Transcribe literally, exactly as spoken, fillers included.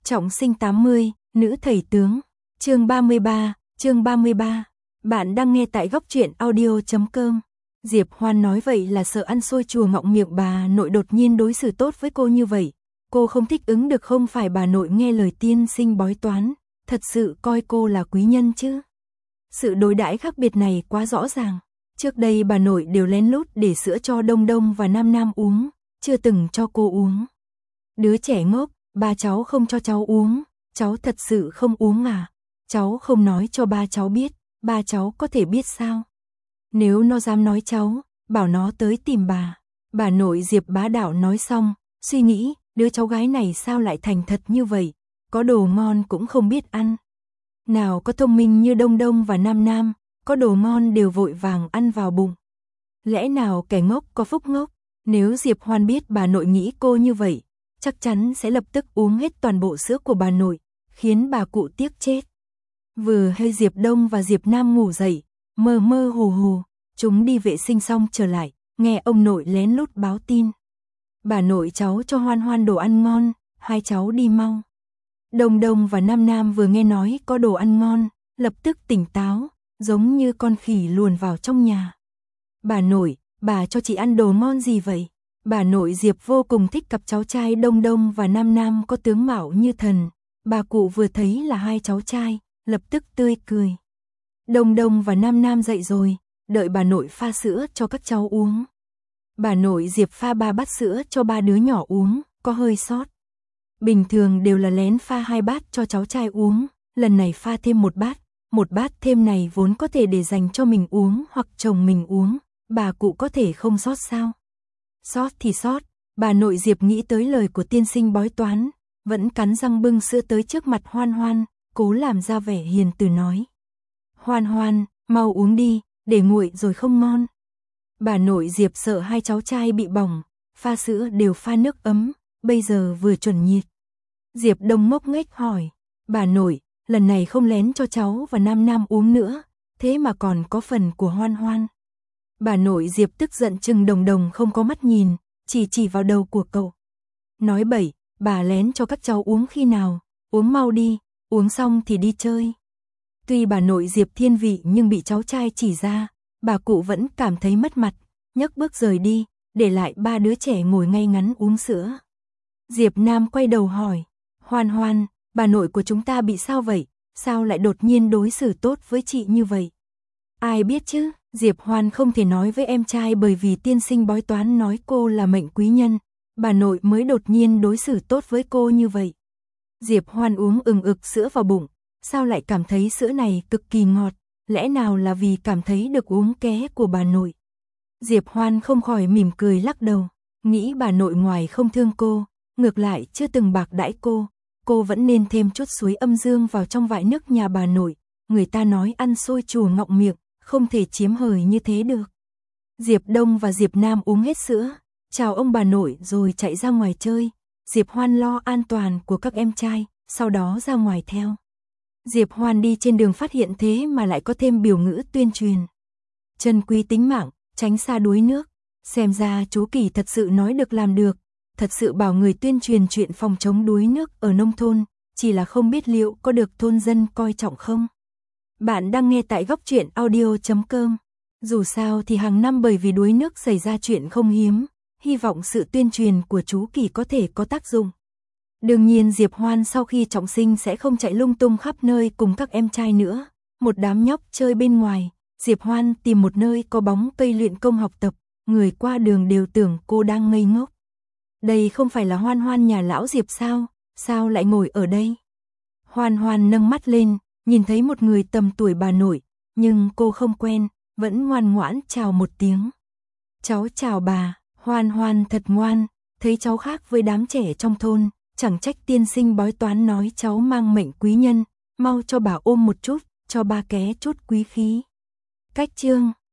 Trọng sinh tám mươi, nữ thầy tướng. Chương ba mươi ba, chương ba mươi ba. Bạn đang nghe tại góc truyện audio chấm com. Diệp Hoan nói vậy là sợ ăn xôi chùa ngọng miệng bà nội đột nhiên đối xử tốt với cô như vậy. Cô không thích ứng được, không phải bà nội nghe lời tiên sinh bói toán, thật sự coi cô là quý nhân chứ. Sự đối đãi khác biệt này quá rõ ràng. Trước đây bà nội đều lén lút để sữa cho Đông Đông và Nam Nam uống, chưa từng cho cô uống. Đứa trẻ ngốc, ba cháu không cho cháu uống, cháu thật sự không uống à? Cháu không nói cho ba cháu biết, ba cháu có thể biết sao? Nếu nó dám nói cháu, bảo nó tới tìm bà. Bà nội Diệp bá đạo nói xong, suy nghĩ, đứa cháu gái này sao lại thành thật như vậy, có đồ ngon cũng không biết ăn. Nào có thông minh như Đông Đông và Nam Nam, có đồ ngon đều vội vàng ăn vào bụng. Lẽ nào kẻ ngốc có phúc ngốc? Nếu Diệp Hoan biết bà nội nghĩ cô như vậy, chắc chắn sẽ lập tức uống hết toàn bộ sữa của bà nội, khiến bà cụ tiếc chết. Vừa hay Diệp Đông và Diệp Nam ngủ dậy, mơ mơ hồ hồ, chúng đi vệ sinh xong trở lại, nghe ông nội lén lút báo tin. Bà nội cháu cho Hoan Hoan đồ ăn ngon, hai cháu đi mau. Đông Đông và Nam Nam vừa nghe nói có đồ ăn ngon, lập tức tỉnh táo, giống như con khỉ luồn vào trong nhà. Bà nội, bà cho chị ăn đồ ngon gì vậy? Bà nội Diệp vô cùng thích cặp cháu trai Đông Đông và Nam Nam có tướng mạo như thần. Bà cụ vừa thấy là hai cháu trai, lập tức tươi cười. Đông Đông và Nam Nam dậy rồi, đợi bà nội pha sữa cho các cháu uống. Bà nội Diệp pha ba bát sữa cho ba đứa nhỏ uống, có hơi sót. Bình thường đều là lén pha hai bát cho cháu trai uống, lần này pha thêm một bát, một bát thêm này vốn có thể để dành cho mình uống hoặc chồng mình uống, bà cụ có thể không sót sao? Sót thì sót, bà nội Diệp nghĩ tới lời của tiên sinh bói toán, vẫn cắn răng bưng sữa tới trước mặt Hoan Hoan, cố làm ra vẻ hiền từ nói. Hoan Hoan, mau uống đi, để nguội rồi không ngon. Bà nội Diệp sợ hai cháu trai bị bỏng, pha sữa đều pha nước ấm, bây giờ vừa chuẩn nhiệt. Diệp Đông ngốc nghếch hỏi, bà nội, lần này không lén cho cháu và Nam Nam uống nữa, thế mà còn có phần của Hoan Hoan. Bà nội Diệp tức giận chừng Đồng Đồng không có mắt nhìn, chỉ chỉ vào đầu của cậu. Nói bậy, bà lén cho các cháu uống khi nào, uống mau đi, uống xong thì đi chơi. Tuy bà nội Diệp thiên vị nhưng bị cháu trai chỉ ra, bà cụ vẫn cảm thấy mất mặt, nhấc bước rời đi, để lại ba đứa trẻ ngồi ngay ngắn uống sữa. Diệp Nam quay đầu hỏi, Hoan Hoan, bà nội của chúng ta bị sao vậy, sao lại đột nhiên đối xử tốt với chị như vậy? Ai biết chứ, Diệp Hoan không thể nói với em trai bởi vì tiên sinh bói toán nói cô là mệnh quý nhân, bà nội mới đột nhiên đối xử tốt với cô như vậy. Diệp Hoan uống ừng ực sữa vào bụng, sao lại cảm thấy sữa này cực kỳ ngọt, lẽ nào là vì cảm thấy được uống ké của bà nội? Diệp Hoan không khỏi mỉm cười lắc đầu, nghĩ bà nội ngoài không thương cô, ngược lại chưa từng bạc đãi cô, cô vẫn nên thêm chút suối âm dương vào trong vại nước nhà bà nội, người ta nói ăn xôi chùa ngọng miệng, không thể chiếm hời như thế được. Diệp Đông và Diệp Nam uống hết sữa, chào ông bà nội rồi chạy ra ngoài chơi. Diệp Hoan lo an toàn của các em trai, sau đó ra ngoài theo. Diệp Hoan đi trên đường phát hiện thế mà lại có thêm biểu ngữ tuyên truyền. Trân quý tính mạng, tránh xa đuối nước. Xem ra chú Kỳ thật sự nói được làm được, thật sự bảo người tuyên truyền chuyện phòng chống đuối nước ở nông thôn, chỉ là không biết liệu có được thôn dân coi trọng không. Bạn đang nghe tại góc truyện audio chấm com. Dù sao thì hàng năm bởi vì đuối nước xảy ra chuyện không hiếm, hy vọng sự tuyên truyền của chú Kỳ có thể có tác dụng. Đương nhiên Diệp Hoan sau khi trọng sinh sẽ không chạy lung tung khắp nơi cùng các em trai nữa. Một đám nhóc chơi bên ngoài, Diệp Hoan tìm một nơi có bóng cây luyện công học tập, người qua đường đều tưởng cô đang ngây ngốc. Đây không phải là Hoan Hoan nhà lão Diệp sao, sao lại ngồi ở đây? Hoan Hoan nâng mắt lên, nhìn thấy một người tầm tuổi bà nội, nhưng cô không quen, vẫn ngoan ngoãn chào một tiếng. Cháu chào bà. Hoan Hoan thật ngoan, thấy cháu khác với đám trẻ trong thôn, chẳng trách tiên sinh bói toán nói cháu mang mệnh quý nhân, mau cho bà ôm một chút, cho ba ké chút quý khí. Cách chương